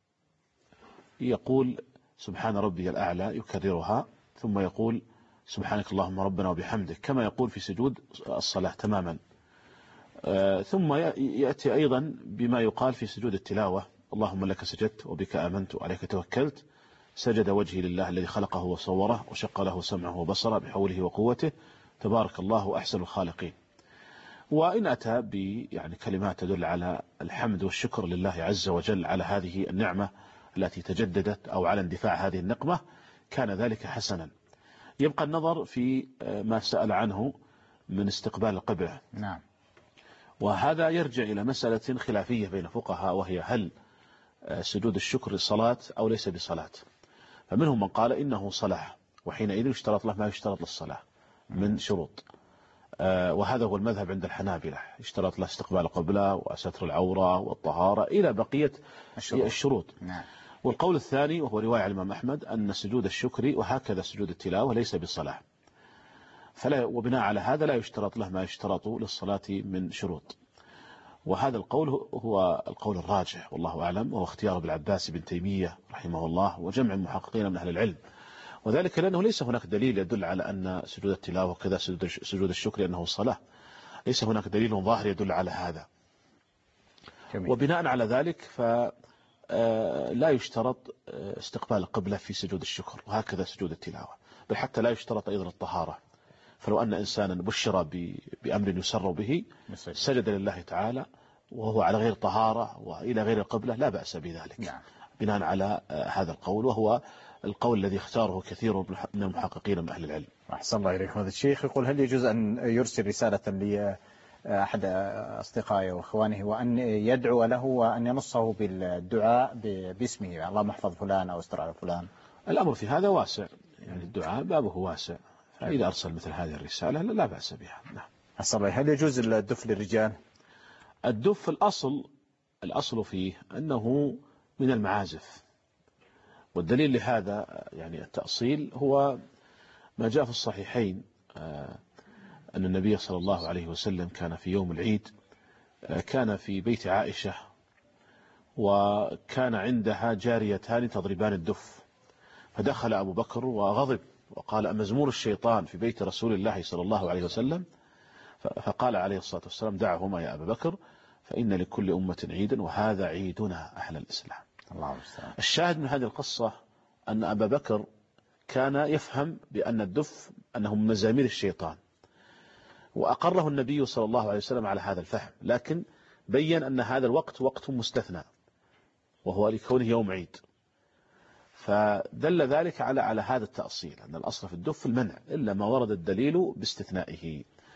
يقول سبحان ربي الأعلى يكررها، ثم يقول سبحانك اللهم ربنا وبحمدك كما يقول في سجود الصلاة تماما. ثم يأتي أيضا بما يقال في سجود التلاوة: اللهم لك سجدت وبك آمنت وعليك توكلت، سجد وجهي لله الذي خلقه وصوره وشق له سمعه وبصره بحوله وقوته، تبارك الله أحسن الخالقين. وإن أتى يعني كلمات تدل على الحمد والشكر لله عز وجل على هذه النعمة التي تجددت أو على اندفاع هذه النقمة كان ذلك حسنا. يبقى النظر في ما سأل عنه من استقبال القبلة. نعم. وهذا يرجع إلى مسألة خلافية بين الفقهاء، وهي هل سجود الشكر صلاة أو ليس بصلاة. فمنهم من قال إنه صلاة، وحينئذ يشترط له ما يشترط للصلاة من شروط، وهذا هو المذهب عند الحنابلة، يشترط له استقبال القبلة وستر العورة والطهارة إلى بقية الشروط. نعم. والقول الثاني وهو رواية عن الإمام أحمد أن سجود الشكر وهكذا سجود التلاوة ليس بصلاة، وبناء على هذا لا يشترط له ما يشترط للصلاة من شروط. وهذا القول هو القول الراجح والله أعلم، وهو اختيار ابن العباس بن تيمية رحمه الله وجمع المحققين من أهل العلم. وذلك لأنه ليس هناك دليل يدل على أن سجود التلاوة وكذا سجود الشكر أنه صلاة، ليس هناك دليل ظاهر يدل على هذا. جميل. وبناء على ذلك فلا يشترط استقبال القبلة في سجود الشكر وهكذا سجود التلاوة، بل حتى لا يشترط أيضا الطهارة. فلو أن إنسانا بشر بأمر يسر به سجد لله تعالى وهو على غير طهارة وإلى غير القبلة لا بأس بذلك. نعم. بناء على هذا القول، وهو القول الذي اختاره كثير من المحققين من أهل العلم. أحسن الله إليكم. هذا الشيخ يقول: هل يجوز أن يرسل رسالة لأحد أصدقائه وإخوانه وأن يدعو له وأن ينصه بالدعاء باسمه، اللهم احفظ فلان أو استر على فلان؟ الأمر في هذا واسع، يعني الدعاء بابه واسع، فإذا أرسل مثل هذه الرسالة لا بأس بها. نعم. أحسن الله. هل يجوز الدف للرجال؟ الدف الأصل فيه أنه من المعازف، والدليل لهذا يعني التأصيل هو ما جاء في الصحيحين أن النبي صلى الله عليه وسلم كان في يوم العيد كان في بيت عائشة، وكان عندها جاريتان تضربان الدف، فدخل أبو بكر وغضب وقال: أمزمور الشيطان في بيت رسول الله صلى الله عليه وسلم؟ فقال عليه الصلاة والسلام: دعهما يا أبا بكر فإن لكل أمة عيدا وهذا عيدنا أهل الإسلام. الشاهد من هذه القصة أن أبا بكر كان يفهم بأن الدف أنه من مزامير الشيطان، وأقره النبي صلى الله عليه وسلم على هذا الفهم، لكن بين أن هذا الوقت وقت مستثنى وهو لكونه يوم عيد، فدل ذلك على هذا التأصيل، أن الأصل في الدف المنع إلا ما ورد الدليل باستثنائه.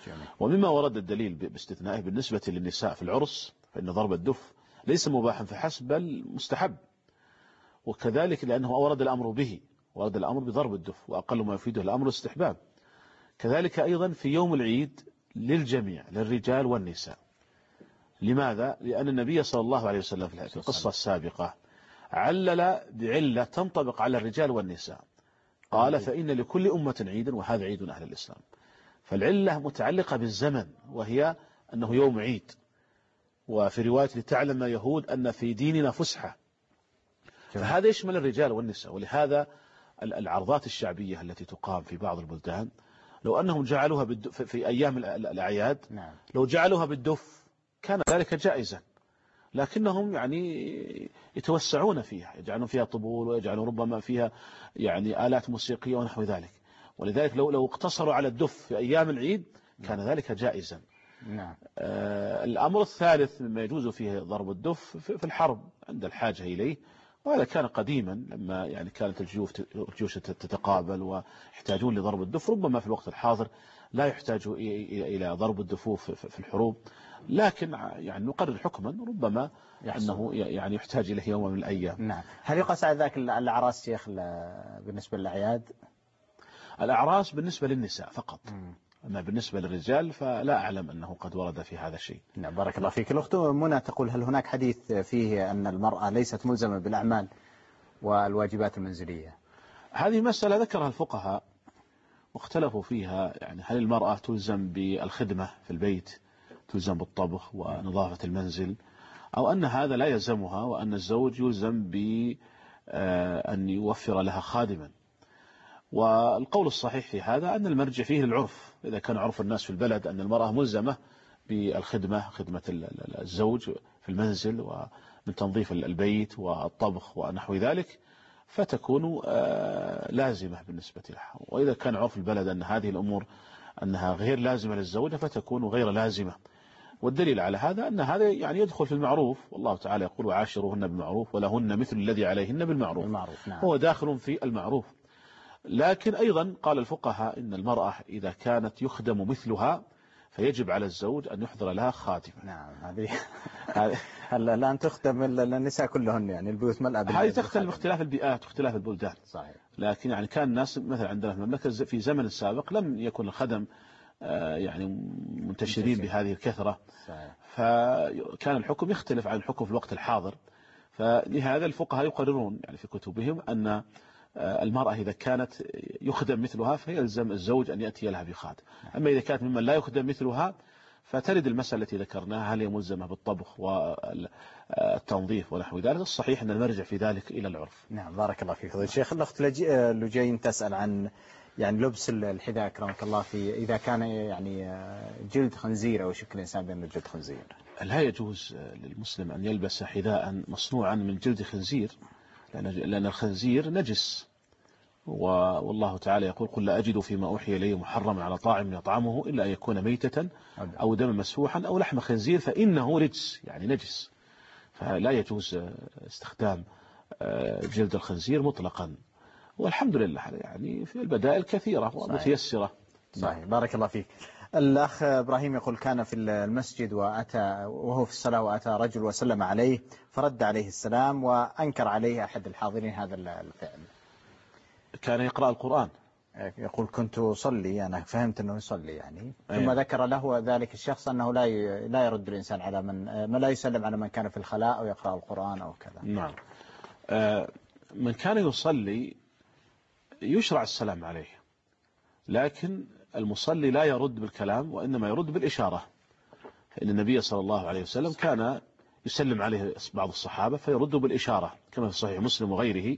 ومما ورد الدليل باستثنائه بالنسبة للنساء في العرس فإن ضرب الدف ليس مباحا فحسب بل مستحب، وكذلك لأنه ورد الأمر به، ورد الأمر بضرب الدف، وأقل ما يفيده الأمر استحباب. كذلك أيضا في يوم العيد للجميع للرجال والنساء. لماذا؟ لأن النبي صلى الله عليه وسلم في القصة السابقة علل بعلة تنطبق على الرجال والنساء، قال فإن لكل أمة عيدا وهذا عيد أهل الإسلام. فالعلة متعلقة بالزمن، وهي أنه يوم عيد. وفي رواية لتعلم يهود أن في ديننا فسحة، فهذا يشمل الرجال والنساء. ولهذا العرضات الشعبية التي تقام في بعض البلدان لو أنهم جعلوها في أيام الأعياد لو جعلوها بالدف كان ذلك جائزا، لكنهم يعني يتوسعون فيها، يجعلون فيها طبول ويجعلون ربما فيها يعني آلات موسيقية ونحو ذلك. ولذلك لو اقتصروا على الدف في أيام العيد كان ذلك جائزا. نعم. الأمر الثالث مما يجوز فيه ضرب الدف في الحرب عند الحاجة إليه، وهذا كان قديما لما يعني كانت الجيوش تتقابل ويحتاجون لضرب الدف. ربما في الوقت الحاضر لا يحتاج إلى ضرب الدفوف في الحروب، لكن يعني نقرر حكما ربما أنه يعني يحتاج إليه يوم من الأيام. نعم. هل يقاس على ذاك الأعراس شيخ بالنسبة للأعياد؟ الأعراس بالنسبة للنساء فقط، أما بالنسبة للرجال فلا أعلم أنه قد ورد في هذا الشيء. نعم. بارك الله فيك. الأخت منى تقول هل هناك حديث فيه أن المرأة ليست ملزمة بالأعمال والواجبات المنزلية؟ هذه مسألة ذكرها الفقهاء واختلفوا فيها، يعني هل المرأة تلزم بالخدمة في البيت، تلزم بالطبخ ونظافة المنزل، أو أن هذا لا يلزمها وأن الزوج يلزم بأن يوفر لها خادما. والقول الصحيح في هذا أن المرجع فيه للعرف. إذا كان عرف الناس في البلد أن المرأة ملزمة بالخدمة، خدمة الزوج في المنزل ومن تنظيف البيت والطبخ ونحو ذلك، فتكون لازمة بالنسبة لها. وإذا كان عرف البلد أن هذه الأمور أنها غير لازمة للزوجة فتكون غير لازمة. والدليل على هذا أن هذا يعني يدخل في المعروف، والله تعالى يقول وعاشروهن بالمعروف ولهن مثل الذي عليهن بالمعروف. نعم. هو داخل في المعروف. لكن أيضا قال الفقهاء إن المرأة إذا كانت يخدم مثلها فيجب على الزوج أن يحضر لها خادم. نعم. هذه الآن تخدم النساء كلهن، يعني البيوت ملأ هذه تختلف باختلاف البيئات واختلاف البلدان. صحيح. لكن يعني كان الناس مثلا عندنا في المملكة في زمن السابق لم يكن الخدم يعني منتشرين بهذه الكثرة. صحيح. فكان الحكم يختلف عن الحكم في الوقت الحاضر. فلهذا الفقهاء يقررون يعني في كتبهم أن المرأة إذا كانت يخدم مثلها فيلزم الزوج أن يأتي لها بخادم. أما إذا كانت ممن لا يخدم مثلها فترد المسألة التي ذكرناها، هل هي ملزمة بالطبخ والتنظيف ونحو ذلك. الصحيح أن المرجع في ذلك إلى العرف. نعم. بارك الله فيك. الشيخ الأخت لجين تسأل عن يعني لبس الحذاء أكرمك الله في إذا كان يعني جلد خنزير أو شكل إنسان بين جلد خنزير. لا يجوز للمسلم أن يلبس حذاء مصنوعا من جلد خنزير، لأن الخنزير نجس، والله تعالى يقول قل لا أجد فيما أوحي إلي محرما على طاعم يطعمه إلا أن يكون ميتة أو دم مسفوحا أو لحم خنزير فإنه رجس، يعني نجس. فلا يجوز استخدام جلد الخنزير مطلقا. والحمد لله يعني في البدائل كثيرة ومتيسرة. صحيح. بارك الله فيك. الأخ إبراهيم يقول كان في المسجد وهو في الصلاة وأتى رجل وسلم عليه فرد عليه السلام وأنكر عليه أحد الحاضرين هذا الفعل. كان يقرأ القرآن. يقول كنت أصلي، أنا فهمت أنه يصلي يعني. ثم ذكر له ذلك الشخص أنه لا يرد الإنسان على من لا يسلم على من كان في الخلاء أو يقرأ القرآن أو كذا. نعم. من كان يصلي يشرع السلام عليه، لكن المصلي لا يرد بالكلام وإنما يرد بالإشارة. فإن النبي صلى الله عليه وسلم كان يسلم عليه بعض الصحابة فيرد بالإشارة كما في صحيح مسلم وغيره،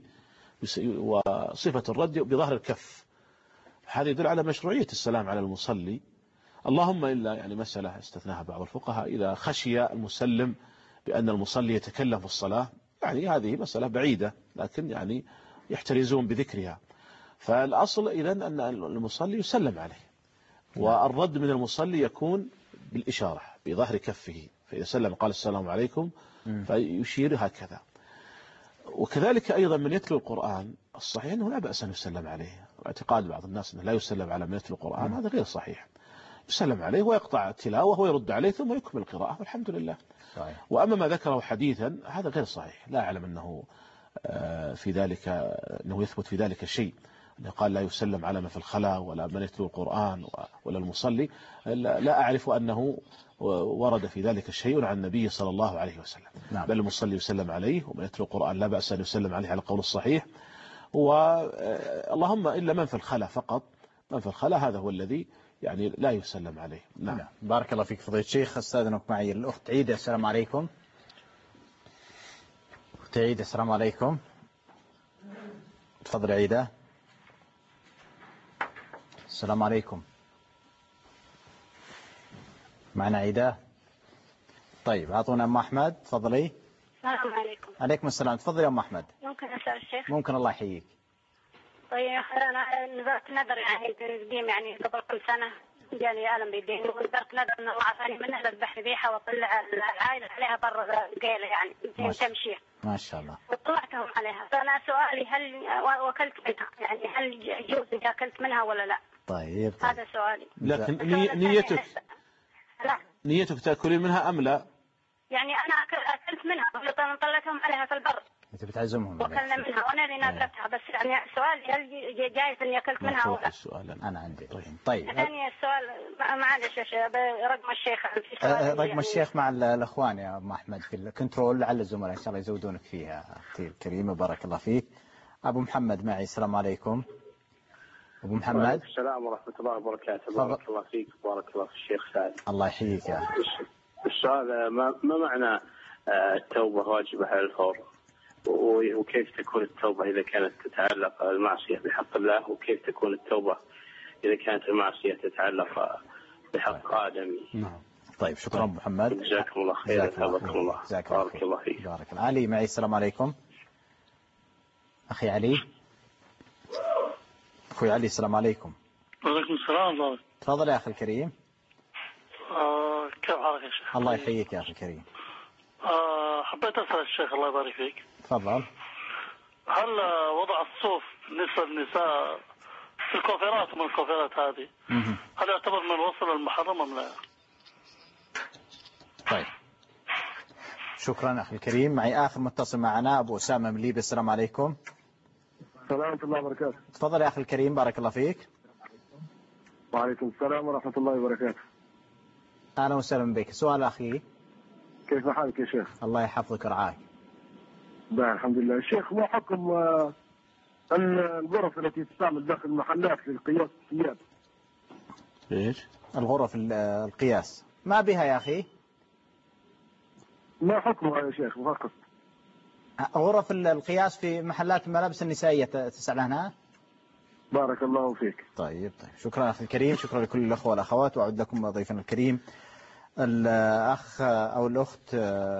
وصفة الرد بظهر الكف. هذا يدل على مشروعية السلام على المصلي. اللهم إلا يعني مسألة استثناها بعض الفقهاء إذا خشي المسلم بأن المصلي يتكلم في الصلاة، يعني هذه مسألة بعيدة لكن يعني يحترزون بذكرها. فالأصل إذن أن المصلي يسلم عليه، والرد من المصلي يكون بالإشارة بظهر كفه، فإذا سلم قال السلام عليكم فيشير هكذا. وكذلك أيضا من يتلو القرآن الصحيح أنه لا بأس أن يسلم عليه. اعتقاد بعض الناس أنه لا يسلم على من يتلو القرآن هذا غير صحيح. يسلم عليه ويقطع التلاوة ويرد عليه ثم يكمل القراءة والحمد لله. صحيح. وأما ما ذكره حديثا هذا غير صحيح، لا أعلم أنه في ذلك أنه يثبت في ذلك الشيء، أنه قال لا يسلم على من في الخلاء ولا من يتلو القرآن ولا المصلي، لا أعرف أنه ورد في ذلك شيء عن النبي صلى الله عليه وسلم. نعم. بل المصلي يسلم عليه ومن يتلو القرآن لا بأس أن يسلم عليه على القول الصحيح، اللهم إلا من في الخلاء فقط، من في الخلاء هذا هو الذي يعني لا يسلم عليه. نعم. بارك الله فيك فضيلة الشيخ. استاذنك معي الأخت عيدة. السلام عليكم. أخت عيدة السلام عليكم. تفضل عيدة. السلام عليكم. معنا عيدة. طيب أعطونا أم أحمد. تفضلي. السلام عليكم. عليكم السلام. تفضلي يا أم أحمد. ممكن أسأل الشيخ؟ ممكن الله يحييك. طيب يا أخي أنا نذرت نذر يعني قديم، يعني قبل كل سنة جاني ألم بيدين، ونذرت نذر أن الله عافاني منها لذبح ذبيحة وأطلع العائلة عليها برا قيلة يعني تمشي. ما شاء الله. وطلعتهم عليها، فأنا سؤالي هل وكلت منها، يعني هل يجوز إذا أكلت منها ولا لا؟ طيب. هذا سؤالي. لكن نيتك تأكلين منها أم لا؟ يعني أنا أكلت منها وطلعتهم عليها في البر. أنت بتعزمهم. وكلنا منها وأنا اللي نذرتها، بس يعني سؤالي هل جايز إني أكلت منها ولا؟ السؤال أنا عندي. طيب. ثاني السؤال معلش يا شيخ رقم الشيخ. رقم يعني الشيخ مع الأخوان يا أم أحمد في الكنترول، لعل الزملاء إن شاء الله يزودونك فيها. أختي الكريمة بارك الله فيك. أبو محمد معي. السلام عليكم. أبو محمد. السلام ورحمة الله وبركاته. بارك الله فيك وبارك الله في الشيخ سعد. الله يحييك يا أخي. السؤال ما معنى التوبة واجبة على الفور، وكيف تكون التوبة إذا كانت تتعلق المعصية بحق الله، وكيف تكون التوبة إذا كانت المعصية تتعلق بحق آدمي. نعم. طيب شكرا محمد. جزاكم الله خير. جزاكم الله. بارك الله فيك. بارك الله. علي معي. السلام عليكم. أخي علي. أخوي علي السلام عليكم. وعليكم السلام ورحمة. تفضل يا أخي الكريم. كيف حالك يا شيخ؟ الله يحييك يا أخي الكريم. حبيت أسأل الشيخ الله يبارك فيك. تفضل. هل وضع الصوف بالنسبة للنساء في الكوفرات ومن الكوفرات هذه هل يعتبر من وصل المحرم أم لا؟ طيب شكرا أخي الكريم. معي آخر متصل معنا أبو أسامة من ليبيا. السلام عليكم. السلام ورحمة الله وبركاته. تفضل يا أخي الكريم بارك الله فيك. وعليكم السلام ورحمة الله وبركاته. أهلا وسهلا بك. سؤال أخي. كيف حالك يا شيخ؟ الله يحفظك ورعاك. الحمد لله. الشيخ ما حكم الغرف التي تستعمل داخل المحلات للقياس الثياب؟ ايش؟ الغرف القياس ما بها يا أخي؟ ما حكمها يا شيخ فقط؟ غرف القياس في محلات الملابس النسائية تسأل عنها؟ بارك الله فيك. طيب شكرا أخي الكريم. شكرا لكل الأخوة والأخوات. وأعود لكم ضيفنا الكريم الأخ أو الأخت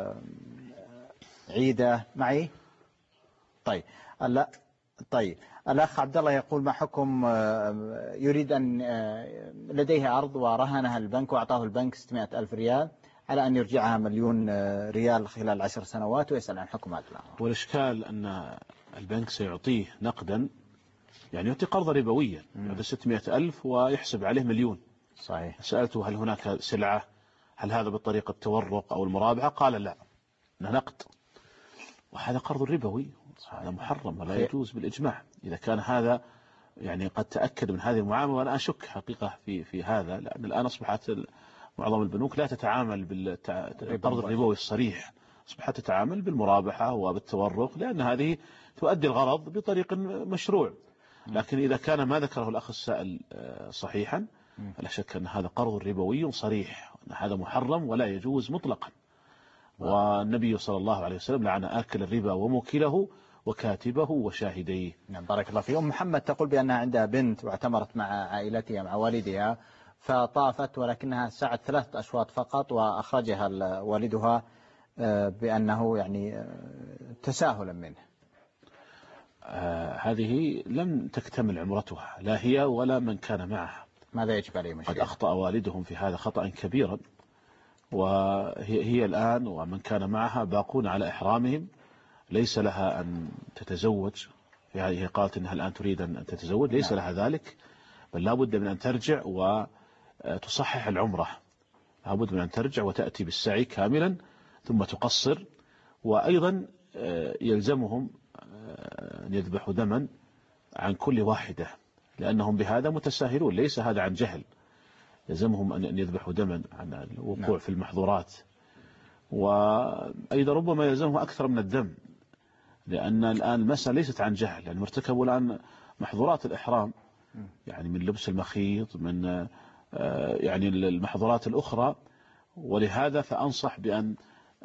عيدة معي. طيب لا. طيب الأخ عبد الله يقول ما حكم يريد أن لديه أرض ورهنها البنك وأعطاه البنك 600,000 ريال على أن يرجعها 1,000,000 ريال خلال 10 سنوات، ويسأل عن حكم هذا الأمر. والإشكال أن البنك سيعطيه نقدا، يعني يعطي قرضا ربويا هذا 600,000 ويحسب عليه 1,000,000. صحيح. سألته هل هناك سلعة، هل هذا بطريقة التورق أو المرابحة؟ قال لا، إنه نقد، وهذا قرض ربوي، هذا محرم ولا يجوز بالإجماع. إذا كان هذا يعني قد تأكد من هذه المعاملة، وأنا أشك حقيقة في هذا، لأن الآن أصبحت معظم البنوك لا تتعامل بالقرض الربوي الصريح، أصبحت تتعامل بالمرابحة وبالتورق، لأن هذه تؤدي الغرض بطريق مشروع. لكن إذا كان ما ذكره الأخ السائل صحيحا فلا شك أن هذا قرض ربوي صريح، وأن هذا محرم ولا يجوز مطلقا. والنبي صلى الله عليه وسلم لعن آكل الربا وموكله وكاتبه وشاهديه. نعم بارك الله فيك. محمد تقول بأنها عندها بنت واعتمرت مع عائلتها مع والدها، فطافت ولكنها سعت 3 أشواط فقط، وأخرجها والدها بأنه يعني تساهلا منه. هذه لم تكتمل عمرتها، لا هي ولا من كان معها. ماذا يجب عليه مشكلة؟ قد أخطأ والدهم في هذا خطأ كبيرا، وهي الآن ومن كان معها باقون على إحرامهم، ليس لها أن تتزوج. هي قالت أنها الآن تريد أن تتزوج، ليس لها ذلك، بل لا بد من أن ترجع تصحح العمرة، لابد من أن ترجع وتأتي بالسعي كاملا ثم تقصر. وأيضا يلزمهم أن يذبحوا دما عن كل واحدة، لأنهم بهذا متساهلون، ليس هذا عن جهل، يلزمهم أن يذبحوا دما عن الوقوع في المحظورات. وأيضا ربما يلزمهم أكثر من الدم، لأن الآن المسألة ليست عن جهل، لأن ارتكبوا الآن محظورات الإحرام، يعني من لبس المخيط، من يعني المحظورات الأخرى. ولهذا فأنصح بأن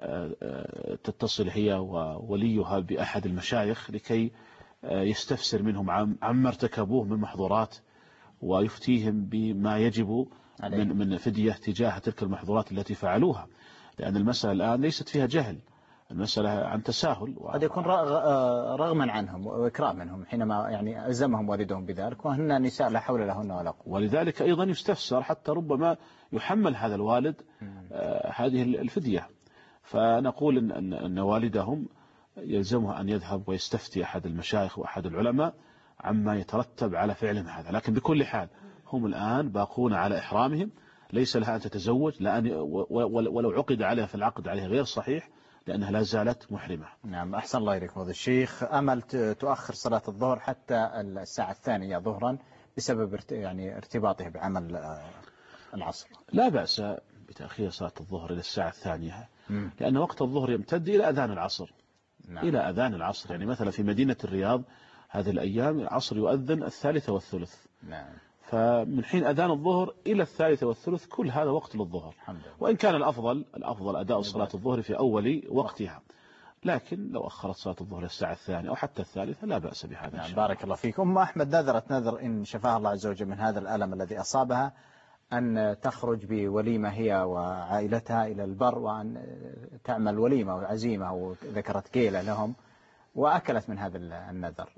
تتصل هي ووليها بأحد المشايخ لكي يستفسر منهم عما ارتكبوه من محظورات، ويفتيهم بما يجب من فدية تجاه تلك المحظورات التي فعلوها، لأن المسألة الآن ليست فيها جهل، المسألة عن تساهل. قد يكون رغما عنهم وإكرام منهم حينما يعني ألزمهم والدهم بذلك، وهن نساء لا حول لهن ولا قوة. ولذلك أيضا يستفسر، حتى ربما يحمل هذا الوالد هذه الفدية. فنقول أن والدهم يلزمه أن يذهب ويستفتي أحد المشايخ وأحد العلماء عما يترتب على فعلهم هذا. لكن بكل حال هم الآن باقون على إحرامهم، ليس لها أن تتزوج، ولو عقد عليها فالعقد عليها غير صحيح، لأنها لا زالت محرمة. نعم، أحسن الله إليك فضيلة الشيخ. أمل تؤخر صلاة الظهر حتى الساعة 2 ظهرا بسبب يعني ارتباطه بعمل العصر. لا بأس بتأخير صلاة الظهر إلى الساعة 2، لأن وقت الظهر يمتد إلى أذان العصر. نعم. إلى أذان العصر، يعني مثلا في مدينة الرياض هذه الأيام العصر يؤذن 3:03. نعم. فمن حين أذان الظهر إلى 3:03 كل هذا وقت للظهر، وإن كان الأفضل أداء صلاة الظهر في أول وقتها، لكن لو أخرت صلاة الظهر الساعة 2 أو حتى 3 لا بأس بهذا. نعم. بارك الله فيك. أم أحمد نذرت نذر إن شفاها الله عز وجل من هذا الألم الذي أصابها أن تخرج بوليمة هي وعائلتها إلى البر، وأن تعمل وليمة وعزيمة، وذكرت كيلة لهم، وأكلت من هذا النذر.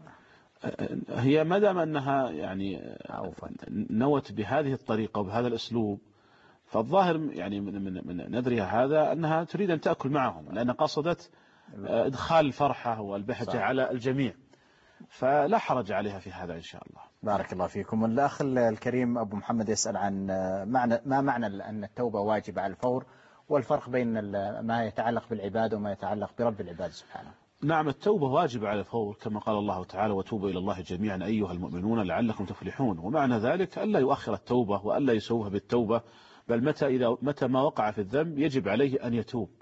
هي ما دام أنها يعني نوت بهذه الطريقة وبهذا الأسلوب، فالظاهر يعني من نذرها هذا أنها تريد أن تأكل معهم، لأن قصدت إدخال الفرحة والبهجة على الجميع، فلا حرج عليها في هذا إن شاء الله. بارك الله فيكم. الأخ الكريم أبو محمد يسأل عن ما معنى أن التوبة واجبة على الفور، والفرق بين ما يتعلق بالعباد وما يتعلق برب العباد سبحانه. نعم، التوبة واجبة على الفور كما قال الله تعالى: وتوبوا إلى الله جميعا أيها المؤمنون لعلكم تفلحون. ومعنى ذلك ألا يؤخر التوبة وألا يسوها بالتوبة، بل متى ما وقع في الذنب يجب عليه أن يتوب.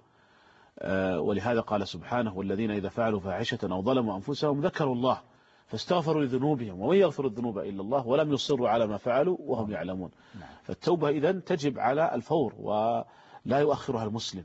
ولهذا قال سبحانه: والذين إذا فعلوا فاحشة أو ظلموا أنفسهم ذكروا الله فاستغفروا لذنوبهم ومن يغفر الذنوب إلا الله ولم يصروا على ما فعلوا وهم يعلمون. فالتوبة إذن تجب على الفور ولا يؤخرها المسلم.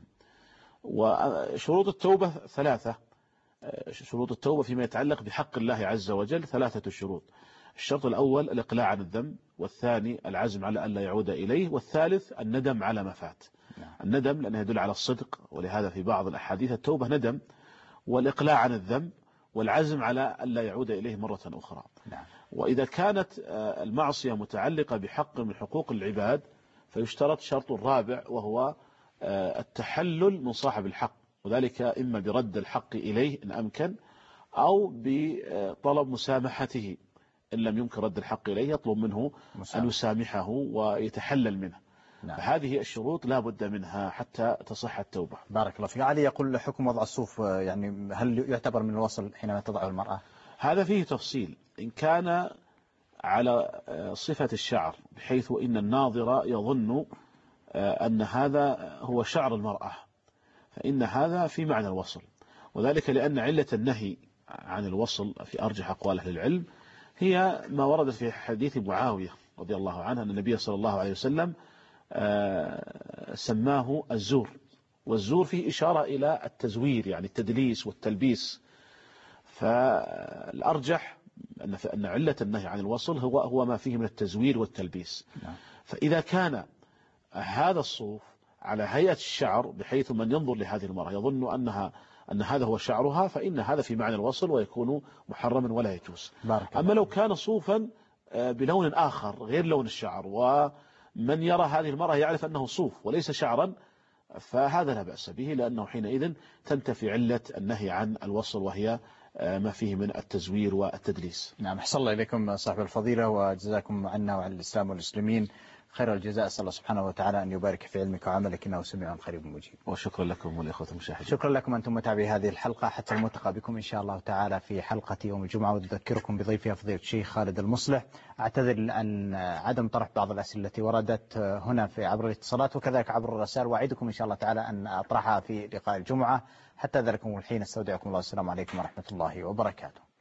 وشروط التوبة 3. شروط التوبة فيما يتعلق بحق الله عز وجل 3 شروط. الشرط الأول الإقلاع عن الذنب، والثاني العزم على أن لا يعود إليه، والثالث الندم على ما فات. الندم لأنه يدل على الصدق، ولهذا في بعض الأحاديث التوبة ندم، والإقلاع عن الذنب، والعزم على أن لا يعود إليه مرة أخرى. وإذا كانت المعصية متعلقة بحق من حقوق العباد فيشترط شرط رابع، وهو التحلل من صاحب الحق، وذلك إما برد الحق إليه إن أمكن، أو بطلب مسامحته إن لم يمكن رد الحق إليه يطلب منه أن يسامحه ويتحلل منه. فهذه الشروط لا بد منها حتى تصح التوبة. بارك الله فيك. علي يقول حكم وضع الصوف يعني هل يعتبر من الوصل حينما تضعه المرأة؟ هذا فيه تفصيل. إن كان على صفة الشعر بحيث إن الناظر يظن أن هذا هو شعر المرأة فإن هذا في معنى الوصل، وذلك لأن علة النهي عن الوصل في أرجح أقوال أهل العلم هي ما ورد في حديث معاوية رضي الله عنه أن النبي صلى الله عليه وسلم سماه الزور، والزور فيه إشارة إلى التزوير يعني التدليس والتلبيس. فالأرجح أن علة النهي عن الوصل هو ما فيه من التزوير والتلبيس. فإذا كان هذا الصوف على هيئة الشعر بحيث من ينظر لهذه المرأة يظن أن هذا هو شعرها فإن هذا في معنى الوصل ويكون محرما ولا يجوز. أما لو كان صوفا بلون آخر غير لون الشعر ومن يرى هذه المرأة يعرف أنه صوف وليس شعرا فهذا لا بأس به، لأنه حينئذ تنتفي علة النهي عن الوصل وهي ما فيه من التزوير والتدليس. نعم، أحسن الله إليكم صاحب الفضيلة وجزاكم عنا وعن الإسلام والمسلمين خير الجزاء. أسأل الله سبحانه وتعالى أن يبارك في علمك وعملك، إنه سميع قريب مجيب. وشكرا لكم والإخوة المشاهدين. شكرا لكم أنتم متابعي هذه الحلقة، حتى الملتقى بكم إن شاء الله تعالى في حلقة يوم الجمعة. وأذكركم بضيفها فضيلة الشيخ خالد المصلح. أعتذر عن عدم طرح بعض الأسئلة التي وردت هنا في عبر الاتصالات وكذلك عبر الرسائل، وأعدكم إن شاء الله تعالى أن أطرحها في لقاء الجمعة. حتى ذلكم الحين استودعكم الله، السلام عليكم ورحمة الله وبركاته.